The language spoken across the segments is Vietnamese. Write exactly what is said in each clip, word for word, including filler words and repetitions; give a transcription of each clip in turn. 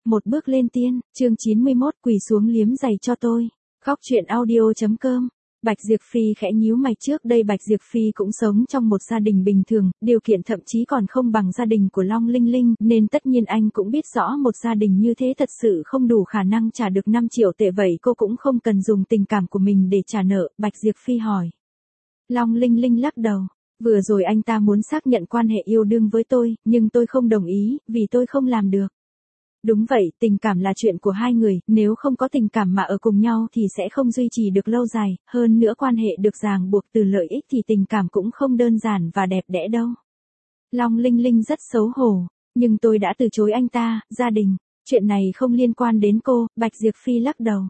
Một bước lên tiên, chương chín mươi mốt quỳ xuống liếm giày cho tôi. Góc truyện audio.com. Bạch Diệp Phi khẽ nhíu mày, trước đây Bạch Diệp Phi cũng sống trong một gia đình bình thường, điều kiện thậm chí còn không bằng gia đình của Long Linh Linh, nên tất nhiên anh cũng biết rõ một gia đình như thế thật sự không đủ khả năng trả được năm triệu tệ, vậy cô cũng không cần dùng tình cảm của mình để trả nợ. Bạch Diệp Phi hỏi. Long Linh Linh lắc đầu. Vừa rồi anh ta muốn xác nhận quan hệ yêu đương với tôi, nhưng tôi không đồng ý, vì tôi không làm được. Đúng vậy, tình cảm là chuyện của hai người, nếu không có tình cảm mà ở cùng nhau thì sẽ không duy trì được lâu dài, hơn nữa quan hệ được ràng buộc từ lợi ích thì tình cảm cũng không đơn giản và đẹp đẽ đâu. Long Linh Linh rất xấu hổ, nhưng tôi đã từ chối anh ta, gia đình, chuyện này không liên quan đến cô. Bạch Diệp Phi lắc đầu.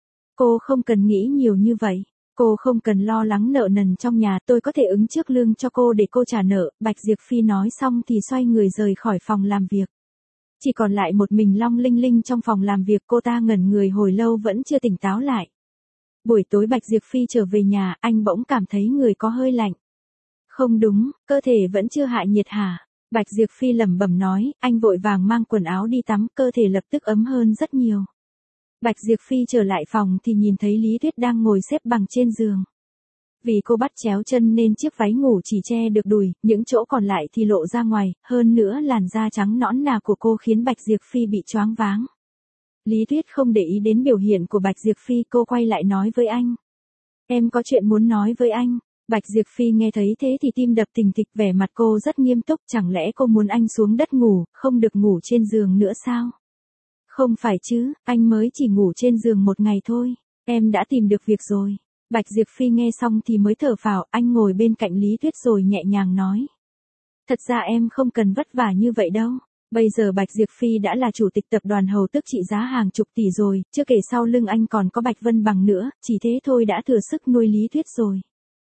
Cô không cần nghĩ nhiều như vậy. Cô không cần lo lắng nợ nần trong nhà, tôi có thể ứng trước lương cho cô để cô trả nợ. Bạch Diệp Phi nói xong thì xoay người rời khỏi phòng làm việc. Chỉ còn lại một mình Long Linh Linh trong phòng làm việc, cô ta ngẩn người hồi lâu vẫn chưa tỉnh táo lại. Buổi tối Bạch Diệp Phi trở về nhà, anh bỗng cảm thấy người có hơi lạnh. Không đúng, cơ thể vẫn chưa hạ nhiệt hả? Bạch Diệp Phi lẩm bẩm nói, anh vội vàng mang quần áo đi tắm, cơ thể lập tức ấm hơn rất nhiều. Bạch Diệp Phi trở lại phòng thì nhìn thấy Lý Tuyết đang ngồi xếp bằng trên giường. Vì cô bắt chéo chân nên chiếc váy ngủ chỉ che được đùi, những chỗ còn lại thì lộ ra ngoài, hơn nữa làn da trắng nõn nà của cô khiến Bạch Diệp Phi bị choáng váng. Lý Tuyết không để ý đến biểu hiện của Bạch Diệp Phi, cô quay lại nói với anh. Em có chuyện muốn nói với anh. Bạch Diệp Phi nghe thấy thế thì tim đập thình thịch, vẻ mặt cô rất nghiêm túc, chẳng lẽ cô muốn anh xuống đất ngủ, không được ngủ trên giường nữa sao? Không phải chứ, anh mới chỉ ngủ trên giường một ngày thôi, em đã tìm được việc rồi. Bạch Diệp Phi nghe xong thì mới thở phào, anh ngồi bên cạnh Lý Tuyết rồi nhẹ nhàng nói. Thật ra em không cần vất vả như vậy đâu. Bây giờ Bạch Diệp Phi đã là chủ tịch tập đoàn Hầu Tước trị giá hàng chục tỷ rồi, chưa kể sau lưng anh còn có Bạch Vân Bằng nữa, chỉ thế thôi đã thừa sức nuôi Lý Tuyết rồi.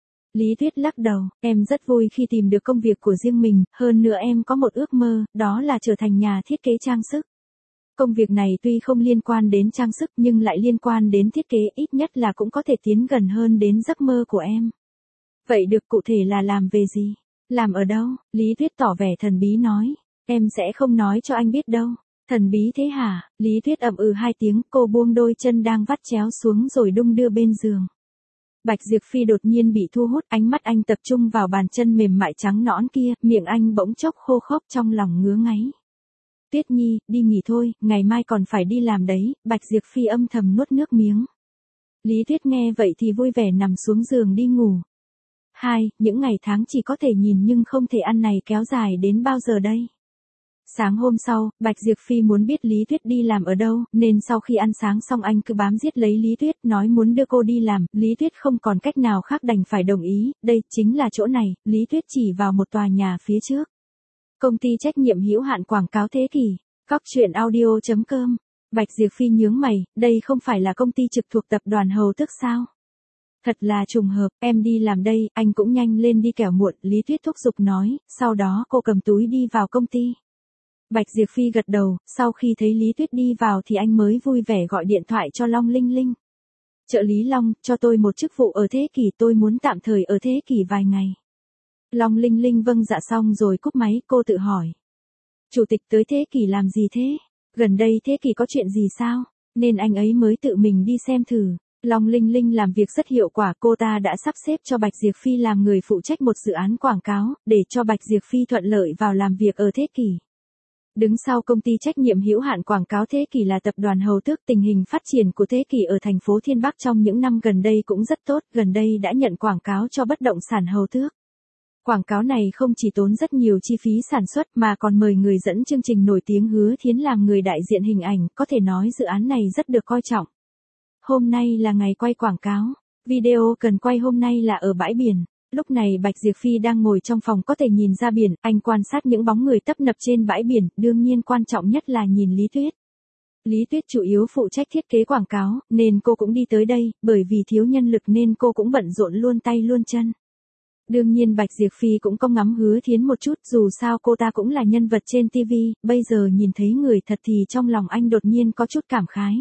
Lý Tuyết lắc đầu, em rất vui khi tìm được công việc của riêng mình, hơn nữa em có một ước mơ, đó là trở thành nhà thiết kế trang sức. Công việc này tuy không liên quan đến trang sức nhưng lại liên quan đến thiết kế, ít nhất là cũng có thể tiến gần hơn đến giấc mơ của em. Vậy được, cụ thể là làm về gì? Làm ở đâu? Lý Tuyết tỏ vẻ thần bí nói. Em sẽ không nói cho anh biết đâu. Thần bí thế hả? Lý Tuyết ậm ừ hai tiếng, cô buông đôi chân đang vắt chéo xuống rồi đung đưa bên giường. Bạch Diệp Phi đột nhiên bị thu hút, ánh mắt anh tập trung vào bàn chân mềm mại trắng nõn kia, miệng anh bỗng chốc khô khốc, trong lòng ngứa ngáy. Tuyết Nhi, đi nghỉ thôi, ngày mai còn phải đi làm đấy. Bạch Diệp Phi âm thầm nuốt nước miếng. Lý Tuyết nghe vậy thì vui vẻ nằm xuống giường đi ngủ. Hai, những ngày tháng chỉ có thể nhìn nhưng không thể ăn này kéo dài đến bao giờ đây? Sáng hôm sau, Bạch Diệp Phi muốn biết Lý Tuyết đi làm ở đâu, nên sau khi ăn sáng xong anh cứ bám giết lấy Lý Tuyết, nói muốn đưa cô đi làm. Lý Tuyết không còn cách nào khác đành phải đồng ý, đây chính là chỗ này. Lý Tuyết chỉ vào một tòa nhà phía trước. Công ty trách nhiệm hữu hạn quảng cáo Thế Kỷ. Góc truyện audio.com. Bạch Diệp Phi nhướng mày, đây không phải là công ty trực thuộc tập đoàn Hầu Tước sao? Thật là trùng hợp, em đi làm đây, anh cũng nhanh lên đi kẻo muộn. Lý Tuyết thúc giục nói, sau đó cô cầm túi đi vào công ty. Bạch Diệp Phi gật đầu, sau khi thấy Lý Tuyết đi vào thì anh mới vui vẻ gọi điện thoại cho Long Linh Linh. Trợ lý Long, cho tôi một chức vụ ở Thế Kỷ, tôi muốn tạm thời ở Thế Kỷ vài ngày. Long Linh Linh vâng dạ xong rồi cúp máy, cô tự hỏi. Chủ tịch tới Thế Kỷ làm gì thế? Gần đây Thế Kỷ có chuyện gì sao? Nên anh ấy mới tự mình đi xem thử. Long Linh Linh làm việc rất hiệu quả, cô ta đã sắp xếp cho Bạch Diệp Phi làm người phụ trách một dự án quảng cáo, để cho Bạch Diệp Phi thuận lợi vào làm việc ở Thế Kỷ. Đứng sau công ty trách nhiệm hữu hạn quảng cáo Thế Kỷ là tập đoàn Hầu Tước. Tình hình phát triển của Thế Kỷ ở thành phố Thiên Bắc trong những năm gần đây cũng rất tốt, gần đây đã nhận quảng cáo cho bất động sản Hầu Tước. Quảng cáo này không chỉ tốn rất nhiều chi phí sản xuất mà còn mời người dẫn chương trình nổi tiếng Hứa Thiến làm người đại diện hình ảnh, có thể nói dự án này rất được coi trọng. Hôm nay là ngày quay quảng cáo, video cần quay hôm nay là ở bãi biển. Lúc này Bạch Diệp Phi đang ngồi trong phòng có thể nhìn ra biển, anh quan sát những bóng người tấp nập trên bãi biển, đương nhiên quan trọng nhất là nhìn Lý Tuyết. Lý Tuyết chủ yếu phụ trách thiết kế quảng cáo, nên cô cũng đi tới đây, bởi vì thiếu nhân lực nên cô cũng bận rộn luôn tay luôn chân. Đương nhiên Bạch Diệp Phi cũng có ngắm Hứa Thiến một chút, dù sao cô ta cũng là nhân vật trên ti vi, bây giờ nhìn thấy người thật thì trong lòng anh đột nhiên có chút cảm khái.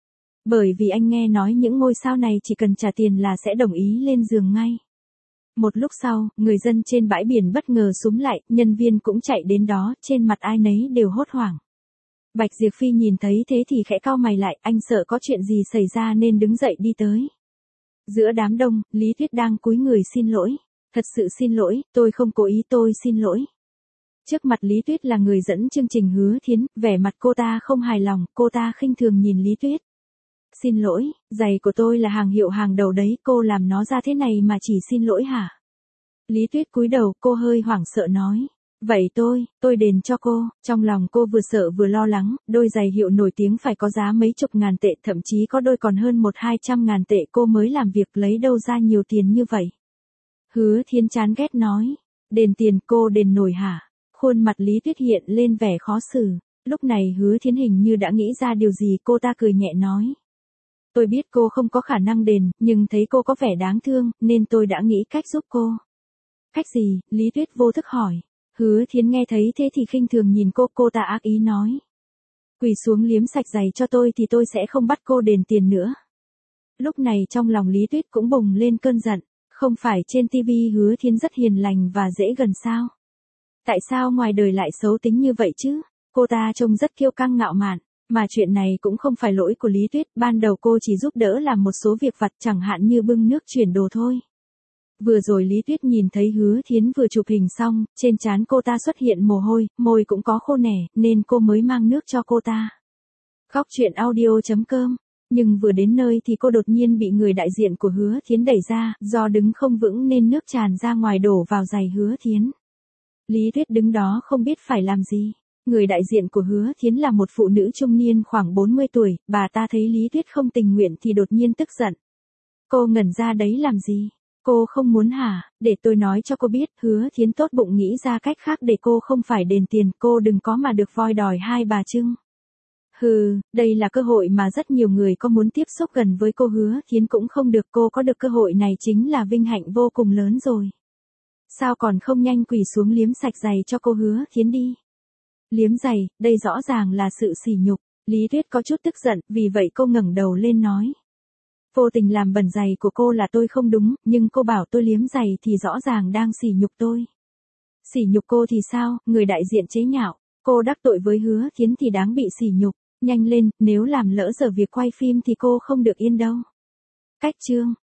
Bởi vì anh nghe nói những ngôi sao này chỉ cần trả tiền là sẽ đồng ý lên giường ngay. Một lúc sau, người dân trên bãi biển bất ngờ xúm lại, nhân viên cũng chạy đến đó, trên mặt ai nấy đều hốt hoảng. Bạch Diệp Phi nhìn thấy thế thì khẽ cau mày lại, anh sợ có chuyện gì xảy ra nên đứng dậy đi tới. Giữa đám đông, Lý Tuyết đang cúi người xin lỗi. Thật sự xin lỗi, tôi không cố ý, tôi xin lỗi. Trước mặt Lý Tuyết là người dẫn chương trình Hứa Thiến, vẻ mặt cô ta không hài lòng, cô ta khinh thường nhìn Lý Tuyết. Xin lỗi, giày của tôi là hàng hiệu hàng đầu đấy, cô làm nó ra thế này mà chỉ xin lỗi hả? Lý Tuyết cúi đầu, cô hơi hoảng sợ nói. Vậy tôi, tôi đền cho cô. Trong lòng cô vừa sợ vừa lo lắng, đôi giày hiệu nổi tiếng phải có giá mấy chục ngàn tệ, thậm chí có đôi còn hơn một hai trăm ngàn tệ, cô mới làm việc lấy đâu ra nhiều tiền như vậy. Hứa Thiến chán ghét nói. Đền tiền, cô đền nổi hả? Khuôn mặt Lý Tuyết hiện lên vẻ khó xử. Lúc này Hứa Thiến hình như đã nghĩ ra điều gì, cô ta cười nhẹ nói. Tôi biết cô không có khả năng đền, nhưng thấy cô có vẻ đáng thương, nên tôi đã nghĩ cách giúp cô. Cách gì? Lý Tuyết vô thức hỏi. Hứa Thiến nghe thấy thế thì khinh thường nhìn cô, cô ta ác ý nói. Quỳ xuống liếm sạch giày cho tôi thì tôi sẽ không bắt cô đền tiền nữa. Lúc này trong lòng Lý Tuyết cũng bùng lên cơn giận. Không phải trên tivi Hứa Thiến rất hiền lành và dễ gần sao? Tại sao ngoài đời lại xấu tính như vậy chứ? Cô ta trông rất kiêu căng ngạo mạn. Mà chuyện này cũng không phải lỗi của Lý Tuyết, ban đầu cô chỉ giúp đỡ làm một số việc vặt chẳng hạn như bưng nước chuyển đồ thôi. Vừa rồi Lý Tuyết nhìn thấy Hứa Thiến vừa chụp hình xong, trên trán cô ta xuất hiện mồ hôi, môi cũng có khô nẻ, nên cô mới mang nước cho cô ta. Khóc chuyện audio chấm com. Nhưng vừa đến nơi thì cô đột nhiên bị người đại diện của Hứa Thiến đẩy ra, do đứng không vững nên nước tràn ra ngoài đổ vào giày Hứa Thiến. Lý Tuyết đứng đó không biết phải làm gì. Người đại diện của Hứa Thiến là một phụ nữ trung niên khoảng bốn mươi tuổi, bà ta thấy Lý Tuyết không tình nguyện thì đột nhiên tức giận. Cô ngẩn ra đấy làm gì? Cô không muốn hả? Để tôi nói cho cô biết, Hứa Thiến tốt bụng nghĩ ra cách khác để cô không phải đền tiền, cô đừng có mà được voi đòi hai bà trưng. Hừ, đây là cơ hội mà rất nhiều người có muốn tiếp xúc gần với cô, Hứa Thiến cũng không được, cô có được cơ hội này chính là vinh hạnh vô cùng lớn rồi. Sao còn không nhanh quỳ xuống liếm sạch giày cho cô Hứa Thiến đi. Liếm giày, đây rõ ràng là sự sỉ nhục. Lý Tuyết có chút tức giận, vì vậy cô ngẩng đầu lên nói. Vô tình làm bẩn giày của cô là tôi không đúng, nhưng cô bảo tôi liếm giày thì rõ ràng đang sỉ nhục tôi. Sỉ nhục cô thì sao? Người đại diện chế nhạo. Cô đắc tội với Hứa Thiến thì đáng bị sỉ nhục. Nhanh lên, nếu làm lỡ giờ việc quay phim thì cô không được yên đâu. Cách chương.